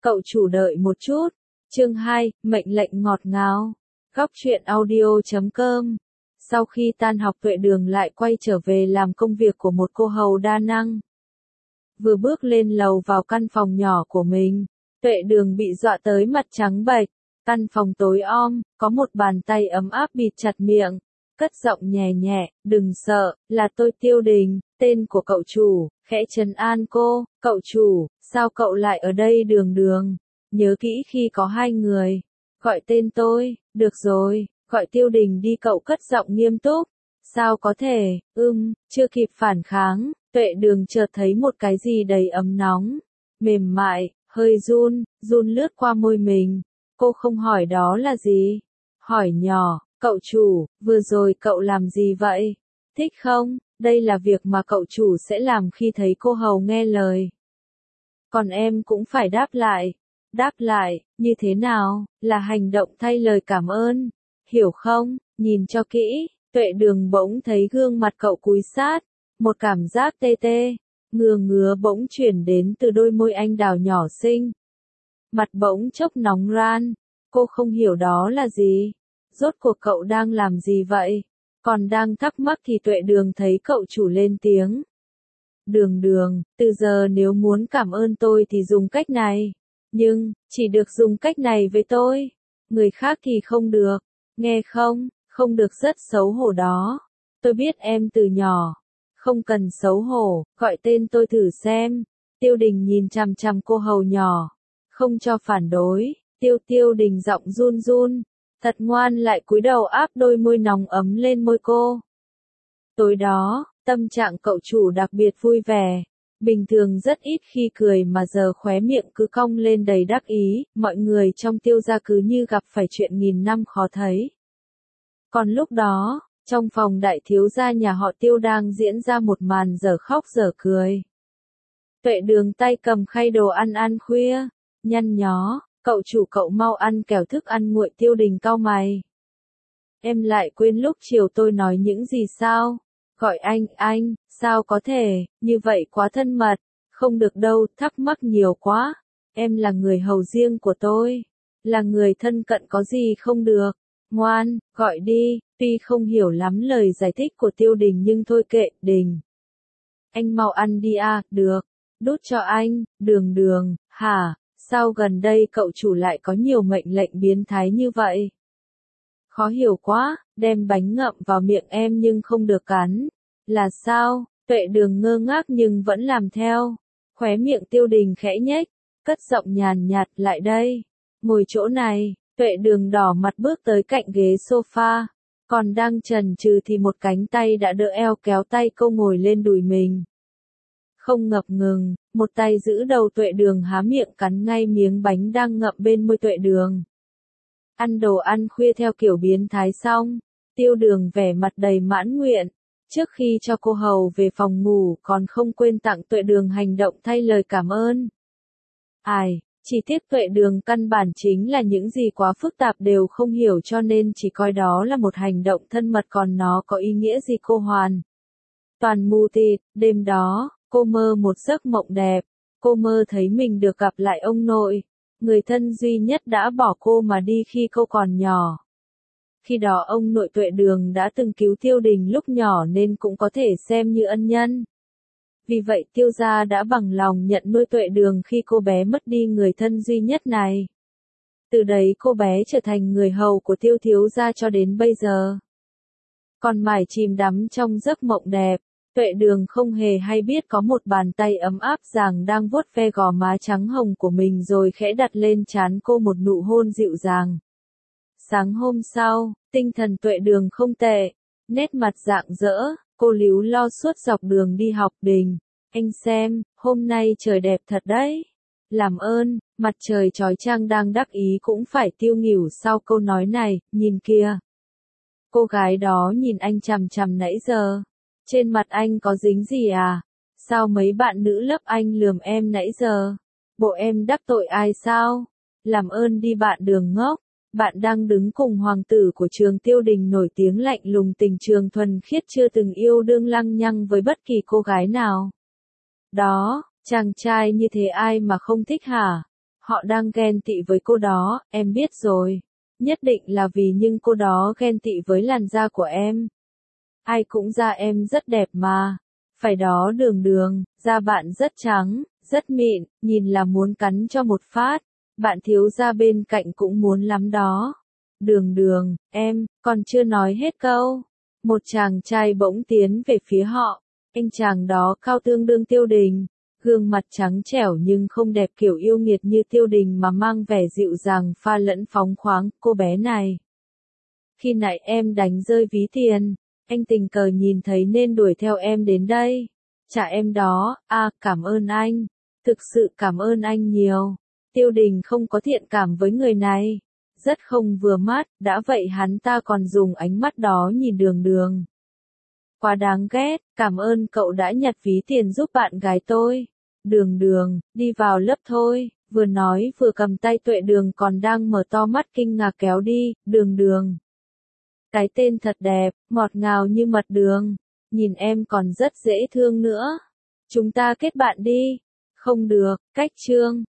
Cậu chủ đợi một chút. Chương 2, mệnh lệnh ngọt ngào. Góc truyện audio.com. Sau khi tan học Tuệ Đường lại quay trở về làm công việc của một cô hầu đa năng. Vừa bước lên lầu vào căn phòng nhỏ của mình, Tuệ Đường bị dọa tới mặt trắng bệch. Căn phòng tối om, có một bàn tay ấm áp bịt chặt miệng, cất giọng nhẹ nhẹ, đừng sợ, là tôi Tiêu Đình, tên của cậu chủ, khẽ trấn an cô, cậu chủ, sao cậu lại ở đây Đường Đường, nhớ kỹ khi có hai người, gọi tên tôi, được rồi, gọi Tiêu Đình đi cậu cất giọng nghiêm túc, sao có thể, chưa kịp phản kháng, Tuệ Đường chợt thấy một cái gì đầy ấm nóng, mềm mại, hơi run lướt qua môi mình. Cô không hỏi đó là gì. Hỏi nhỏ, cậu chủ, vừa rồi cậu làm gì vậy? Thích không? Đây là việc mà cậu chủ sẽ làm khi thấy cô hầu nghe lời. Còn em cũng phải đáp lại. Đáp lại, như thế nào? Là hành động thay lời cảm ơn. Hiểu không? Nhìn cho kỹ, Tuệ Đường bỗng thấy gương mặt cậu cúi sát. Một cảm giác tê tê, ngứa bỗng chuyển đến từ đôi môi anh đào nhỏ xinh. Mặt bỗng chốc nóng ran, cô không hiểu đó là gì. Rốt cuộc cậu đang làm gì vậy? Còn đang thắc mắc thì Tuệ Đường thấy cậu chủ lên tiếng. Đường Đường, từ giờ nếu muốn cảm ơn tôi thì dùng cách này. Nhưng, chỉ được dùng cách này với tôi. Người khác thì không được. Nghe không? Không được rất xấu hổ đó. Tôi biết em từ nhỏ. Không cần xấu hổ, gọi tên tôi thử xem. Tiêu Đình nhìn chằm chằm cô hầu nhỏ. Không cho phản đối, Tiêu Đình giọng run, thật ngoan lại cúi đầu áp đôi môi nóng ấm lên môi cô. Tối đó, tâm trạng cậu chủ đặc biệt vui vẻ, bình thường rất ít khi cười mà giờ khóe miệng cứ cong lên đầy đắc ý, mọi người trong Tiêu gia cứ như gặp phải chuyện nghìn năm khó thấy. Còn lúc đó, trong phòng đại thiếu gia nhà họ Tiêu đang diễn ra một màn dở khóc dở cười. Tuệ Đường tay cầm khay đồ ăn khuya. Nhăn nhó, cậu chủ cậu mau ăn kẻo thức ăn nguội. Tiêu Đình cau mày. Em lại quên lúc chiều tôi nói những gì sao? Gọi anh, sao có thể, như vậy quá thân mật, không được đâu, thắc mắc nhiều quá. Em là người hầu riêng của tôi, là người thân cận có gì không được. Ngoan, gọi đi, tuy không hiểu lắm lời giải thích của Tiêu Đình nhưng thôi kệ, Đình. Anh mau ăn đi à, được, đút cho anh, Đường, hả? Sao gần đây cậu chủ lại có nhiều mệnh lệnh biến thái như vậy? Khó hiểu quá, đem bánh ngậm vào miệng em nhưng không được cắn. Là sao? Tuệ Đường ngơ ngác nhưng vẫn làm theo. Khóe miệng Tiêu Đình khẽ nhếch, cất giọng nhàn nhạt lại đây. Ngồi chỗ này, Tuệ Đường đỏ mặt bước tới cạnh ghế sofa. Còn đang chần chừ thì một cánh tay đã đỡ eo kéo tay cô ngồi lên đùi mình. Không ngập ngừng, một tay giữ đầu Tuệ Đường há miệng cắn ngay miếng bánh đang ngậm bên môi Tuệ Đường. Ăn đồ ăn khuya theo kiểu biến thái xong, Tiêu Đường vẻ mặt đầy mãn nguyện. Trước khi cho cô hầu về phòng ngủ còn không quên tặng Tuệ Đường hành động thay lời cảm ơn. Chỉ tiếc Tuệ Đường căn bản chính là những gì quá phức tạp đều không hiểu cho nên chỉ coi đó là một hành động thân mật còn nó có ý nghĩa gì cô hoàn. Toàn mù tịt, đêm đó. Cô mơ một giấc mộng đẹp, cô mơ thấy mình được gặp lại ông nội, người thân duy nhất đã bỏ cô mà đi khi cô còn nhỏ. Khi đó ông nội Tuệ Đường đã từng cứu Tiêu Đình lúc nhỏ nên cũng có thể xem như ân nhân. Vì vậy Tiêu gia đã bằng lòng nhận nuôi Tuệ Đường khi cô bé mất đi người thân duy nhất này. Từ đấy cô bé trở thành người hầu của Tiêu thiếu gia cho đến bây giờ. Còn mải chìm đắm trong giấc mộng đẹp. Tuệ Đường không hề hay biết có một bàn tay ấm áp dàng đang vuốt ve gò má trắng hồng của mình rồi khẽ đặt lên trán cô một nụ hôn dịu dàng. Sáng hôm sau, tinh thần Tuệ Đường không tệ, nét mặt rạng rỡ, cô líu lo suốt dọc đường đi học. Đình, anh xem, hôm nay trời đẹp thật đấy. Làm ơn, mặt trời chói chang đang đắc ý cũng phải tiêu nghỉu sau câu nói này, nhìn kìa. Cô gái đó nhìn anh chằm chằm nãy giờ. Trên mặt anh có dính gì à? Sao mấy bạn nữ lớp anh lườm em nãy giờ? Bộ em đắc tội ai sao? Làm ơn đi bạn Đường ngốc. Bạn đang đứng cùng hoàng tử của trường Tiêu Đình nổi tiếng lạnh lùng tình trường thuần khiết chưa từng yêu đương lăng nhăng với bất kỳ cô gái nào. Đó, chàng trai như thế ai mà không thích hả? Họ đang ghen tị với cô đó, em biết rồi. Nhất định là vì nhưng cô đó ghen tị với làn da của em. Ai cũng da em rất đẹp mà. Phải đó Đường Đường, da bạn rất trắng, rất mịn, nhìn là muốn cắn cho một phát. Bạn thiếu gia bên cạnh cũng muốn lắm đó. Đường Đường, em, còn chưa nói hết câu. Một chàng trai bỗng tiến về phía họ. Anh chàng đó cao tương đương Tiêu Đình. Gương mặt trắng trẻo nhưng không đẹp kiểu yêu nghiệt như Tiêu Đình mà mang vẻ dịu dàng pha lẫn phóng khoáng. Cô bé này. Khi nãy em đánh rơi ví tiền. Anh tình cờ nhìn thấy nên đuổi theo em đến đây. Trả em đó, cảm ơn anh. Thực sự cảm ơn anh nhiều. Tiêu Đình không có thiện cảm với người này. Rất không vừa mắt, đã vậy hắn ta còn dùng ánh mắt đó nhìn Đường Đường. Quá đáng ghét, cảm ơn cậu đã nhặt ví tiền giúp bạn gái tôi. Đường Đường, đi vào lớp thôi, vừa nói vừa cầm tay Tuệ Đường còn đang mở to mắt kinh ngạc kéo đi, Đường Đường. Cái tên thật đẹp, ngọt ngào như mật đường. Nhìn em còn rất dễ thương nữa. Chúng ta kết bạn đi. Không được, cách chương.